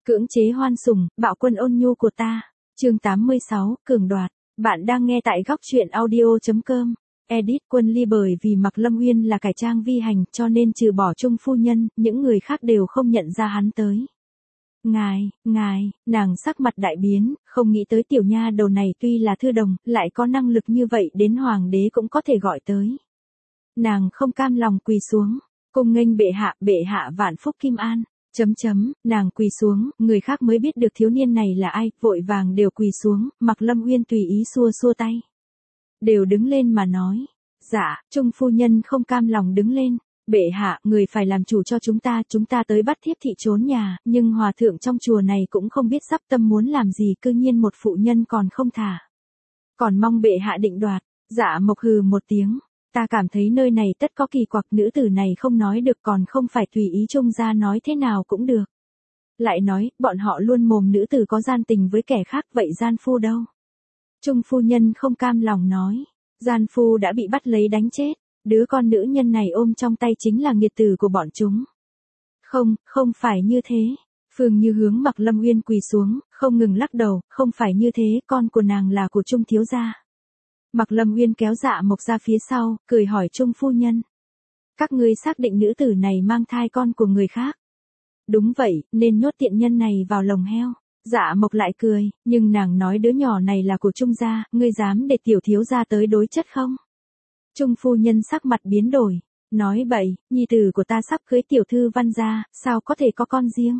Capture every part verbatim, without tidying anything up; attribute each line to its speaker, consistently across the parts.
Speaker 1: Cưỡng chế hoan sủng, bạo quân ôn nhu của ta. Chương tám mươi sáu, cường đoạt. Bạn đang nghe tại góc truyện audio chấm com. Edit Quân Ly. Bởi vì Mạc Lâm Uyên là cải trang vi hành, cho nên trừ bỏ Trung phu nhân, những người khác đều không nhận ra hắn tới. Ngài, ngài, nàng sắc mặt đại biến, không nghĩ tới tiểu nha đầu này tuy là thư đồng, lại có năng lực như vậy đến hoàng đế cũng có thể gọi tới. Nàng không cam lòng quỳ xuống, cung nghênh bệ hạ, bệ hạ vạn phúc kim an. Chấm chấm, nàng quỳ xuống, người khác mới biết được thiếu niên này là ai, vội vàng đều quỳ xuống, Mạc Lâm Uyên tùy ý xua xua tay. Đều đứng lên mà nói. Dạ, Trung phu nhân không cam lòng đứng lên. Bệ hạ, người phải làm chủ cho chúng ta, chúng ta tới bắt thiếp thị trốn nhà, nhưng hòa thượng trong chùa này cũng không biết sắp tâm muốn làm gì, cư nhiên một phụ nhân còn không thả. Còn mong bệ hạ định đoạt. Dạ Mộc hừ một tiếng. Ta cảm thấy nơi này tất có kỳ quặc, nữ tử này không nói được còn không phải tùy ý Trung gia nói thế nào cũng được. Lại nói, bọn họ luôn mồm nữ tử có gian tình với kẻ khác, vậy gian phu đâu? Trung phu nhân không cam lòng nói, gian phu đã bị bắt lấy đánh chết, đứa con nữ nhân này ôm trong tay chính là nghiệt tử của bọn chúng. Không, không phải như thế. Phương Như hướng Mạc Lâm Uyên quỳ xuống, không ngừng lắc đầu, không phải như thế, con của nàng là của Trung thiếu gia. Mạc Lâm Uyên kéo Dạ Mộc ra phía sau, cười hỏi Trung phu nhân. Các ngươi xác định nữ tử này mang thai con của người khác. Đúng vậy, nên nhốt tiện nhân này vào lồng heo. Dạ Mộc lại cười, nhưng nàng nói đứa nhỏ này là của Trung gia, ngươi dám để tiểu thiếu gia tới đối chất không? Trung phu nhân sắc mặt biến đổi, nói bậy, nhi tử của ta sắp cưới tiểu thư Văn gia, sao có thể có con riêng?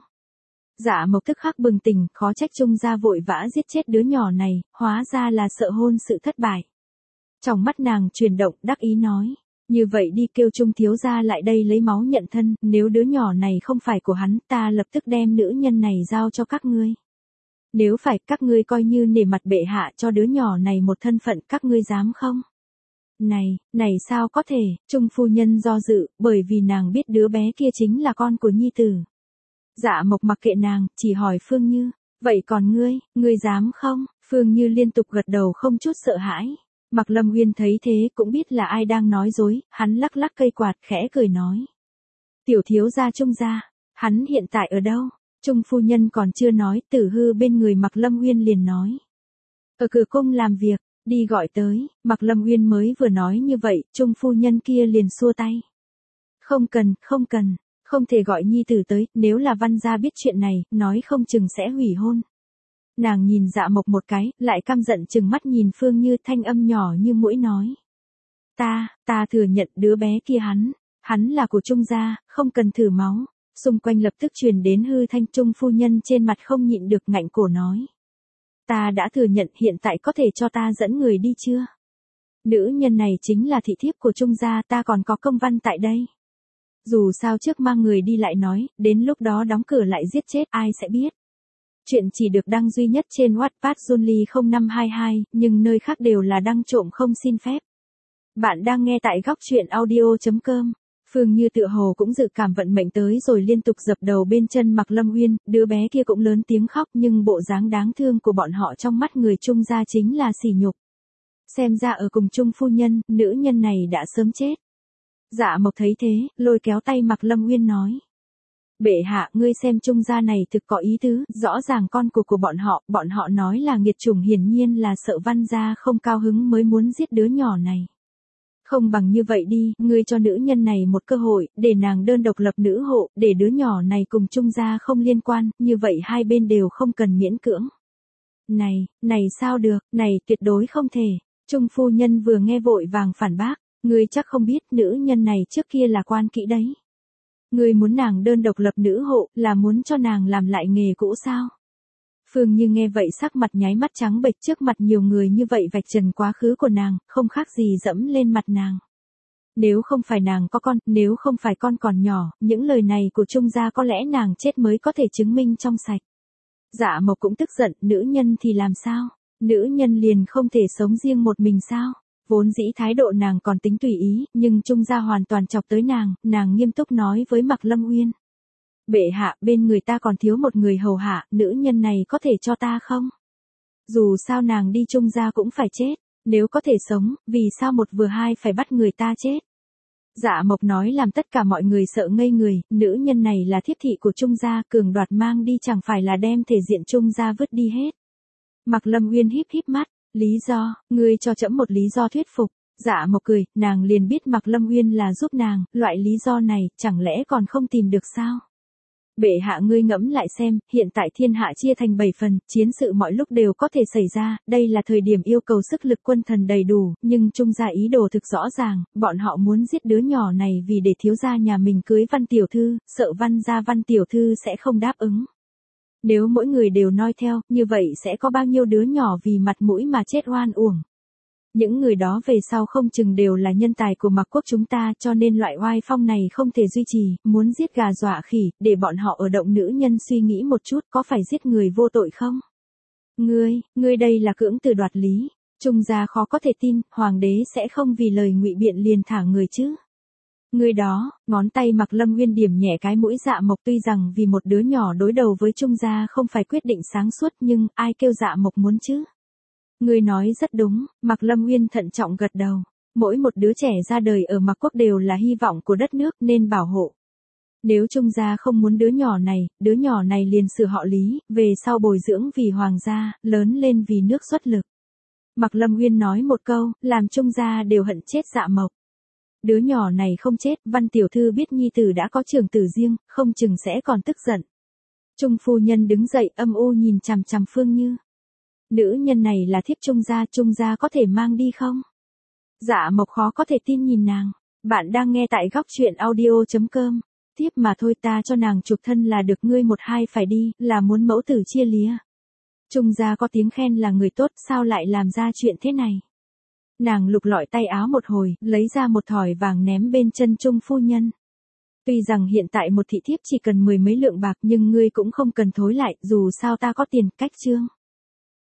Speaker 1: Dạ Mộc tức khắc bừng tỉnh, khó trách Trung gia vội vã giết chết đứa nhỏ này, hóa ra là sợ hôn sự thất bại. Trong mắt nàng chuyển động, đắc ý nói, như vậy đi, kêu Trung thiếu gia lại đây lấy máu nhận thân, nếu đứa nhỏ này không phải của hắn, ta lập tức đem nữ nhân này giao cho các ngươi. Nếu phải, các ngươi coi như nể mặt bệ hạ cho đứa nhỏ này một thân phận, các ngươi dám không? Này, này sao có thể? Trung phu nhân do dự, bởi vì nàng biết đứa bé kia chính là con của nhi tử. Dạ Mộc mặc kệ nàng, chỉ hỏi Phương Như, vậy còn ngươi, ngươi dám không? Phương Như liên tục gật đầu không chút sợ hãi. Mạc Lâm Uyên thấy thế cũng biết là ai đang nói dối, hắn lắc lắc cây quạt khẽ cười nói. Tiểu thiếu gia Trung gia, hắn hiện tại ở đâu? Trung phu nhân còn chưa nói, Tử Hư bên người Mạc Lâm Uyên liền nói. Ở cửa cung làm việc, đi gọi tới, Mạc Lâm Uyên mới vừa nói như vậy, Trung phu nhân kia liền xua tay. Không cần, không cần, không thể gọi nhi tử tới, nếu là Văn gia biết chuyện này, nói không chừng sẽ hủy hôn. Nàng nhìn Dạ Mộc một cái, lại căm giận chừng mắt nhìn Phương Như, thanh âm nhỏ như muỗi nói. Ta, ta thừa nhận đứa bé kia hắn, hắn là của Trung gia, không cần thử máu. Xung quanh lập tức truyền đến hư thanh. Trung phu nhân trên mặt không nhịn được ngạnh cổ nói. Ta đã thừa nhận, hiện tại có thể cho ta dẫn người đi chưa? Nữ nhân này chính là thị thiếp của Trung gia, ta còn có công văn tại đây. Dù sao trước mang người đi lại nói, đến lúc đó đóng cửa lại giết chết ai sẽ biết. Chuyện chỉ được đăng duy nhất trên Wattpad Junly không năm hai hai, nhưng nơi khác đều là đăng trộm không xin phép. Bạn đang nghe tại góc truyện audio chấm com. Phương Như tựa hồ cũng dự cảm vận mệnh tới rồi, liên tục dập đầu bên chân Mạc Lâm Uyên, đứa bé kia cũng lớn tiếng khóc, nhưng bộ dáng đáng thương của bọn họ trong mắt người Trung gia chính là sỉ nhục. Xem ra ở cùng Trung phu nhân, nữ nhân này đã sớm chết. Dạ Mộc thấy thế, lôi kéo tay Mạc Lâm Uyên nói. Bệ hạ, ngươi xem Trung gia này thực có ý tứ, rõ ràng con của của bọn họ, bọn họ nói là nghiệt chủng, hiển nhiên là sợ Văn gia không cao hứng mới muốn giết đứa nhỏ này. Không bằng như vậy đi, ngươi cho nữ nhân này một cơ hội, để nàng đơn độc lập nữ hộ, để đứa nhỏ này cùng Trung gia không liên quan, như vậy hai bên đều không cần miễn cưỡng. Này, này sao được, này tuyệt đối không thể. Trung phu nhân vừa nghe vội vàng phản bác, ngươi chắc không biết nữ nhân này trước kia là quan kỹ đấy. Ngươi muốn nàng đơn độc lập nữ hộ, là muốn cho nàng làm lại nghề cũ sao? Phương Như nghe vậy sắc mặt nháy mắt trắng bệch, trước mặt nhiều người như vậy vạch trần quá khứ của nàng, không khác gì dẫm lên mặt nàng. Nếu không phải nàng có con, nếu không phải con còn nhỏ, những lời này của Trung gia có lẽ nàng chết mới có thể chứng minh trong sạch. Dạ Mộc cũng tức giận, nữ nhân thì làm sao? Nữ nhân liền không thể sống riêng một mình sao? Vốn dĩ thái độ nàng còn tính tùy ý, nhưng Trung gia hoàn toàn chọc tới nàng, nàng nghiêm túc nói với Mạc Lâm Uyên. Bệ hạ, bên người ta còn thiếu một người hầu hạ, nữ nhân này có thể cho ta không? Dù sao nàng đi Trung gia cũng phải chết, nếu có thể sống, vì sao một vừa hai phải bắt người ta chết? Dạ Mộc nói làm tất cả mọi người sợ ngây người, nữ nhân này là thiếp thị của Trung gia, cường đoạt mang đi chẳng phải là đem thể diện Trung gia vứt đi hết. Mạc Lâm Uyên híp híp mắt, lý do, ngươi cho trẫm một lý do thuyết phục. Dạ Mộc cười, nàng liền biết Mạc Lâm Uyên là giúp nàng, loại lý do này, chẳng lẽ còn không tìm được sao? Bệ hạ ngươi ngẫm lại xem, hiện tại thiên hạ chia thành bảy phần, chiến sự mọi lúc đều có thể xảy ra, đây là thời điểm yêu cầu sức lực quân thần đầy đủ, nhưng Trung gia ý đồ thực rõ ràng, bọn họ muốn giết đứa nhỏ này vì để thiếu gia nhà mình cưới Văn tiểu thư, sợ Văn gia Văn tiểu thư sẽ không đáp ứng. Nếu mỗi người đều noi theo, như vậy sẽ có bao nhiêu đứa nhỏ vì mặt mũi mà chết oan uổng. Những người đó về sau không chừng đều là nhân tài của Mạc quốc chúng ta, cho nên loại oai phong này không thể duy trì, muốn giết gà dọa khỉ, để bọn họ ở động nữ nhân suy nghĩ một chút có phải giết người vô tội không? Ngươi, ngươi đây là cưỡng từ đoạt lý, Trung gia khó có thể tin, hoàng đế sẽ không vì lời ngụy biện liền thả người chứ. Ngươi đó, ngón tay Mạc Lâm Uyên điểm nhẹ cái mũi Dạ Mộc, tuy rằng vì một đứa nhỏ đối đầu với Trung gia không phải quyết định sáng suốt nhưng ai kêu Dạ Mộc muốn chứ? Ngươi nói rất đúng, Mạc Lâm Uyên thận trọng gật đầu. Mỗi một đứa trẻ ra đời ở Mạc quốc đều là hy vọng của đất nước nên bảo hộ. Nếu Trung gia không muốn đứa nhỏ này, đứa nhỏ này liền sửa họ Lý, về sau bồi dưỡng vì hoàng gia, lớn lên vì nước xuất lực. Mạc Lâm Uyên nói một câu, làm Trung gia đều hận chết Dạ Mộc. Đứa nhỏ này không chết, Văn tiểu thư biết nhi tử đã có trưởng tử riêng, không chừng sẽ còn tức giận. Trung phu nhân đứng dậy âm u nhìn chằm chằm Phương Như. Nữ nhân này là thiếp Trung gia, Trung gia có thể mang đi không? Dạ Mộc khó có thể tin nhìn nàng. Bạn đang nghe tại góc truyện audio chấm com. Tiếp mà thôi, ta cho nàng chụp thân là được, ngươi một hai phải đi, là muốn mẫu tử chia lìa. Trung gia có tiếng khen là người tốt, sao lại làm ra chuyện thế này? Nàng lục lọi tay áo một hồi, lấy ra một thỏi vàng ném bên chân Trung phu nhân. Tuy rằng hiện tại một thị thiếp chỉ cần mười mấy lượng bạc nhưng ngươi cũng không cần thối lại, dù sao ta có tiền, cách trương.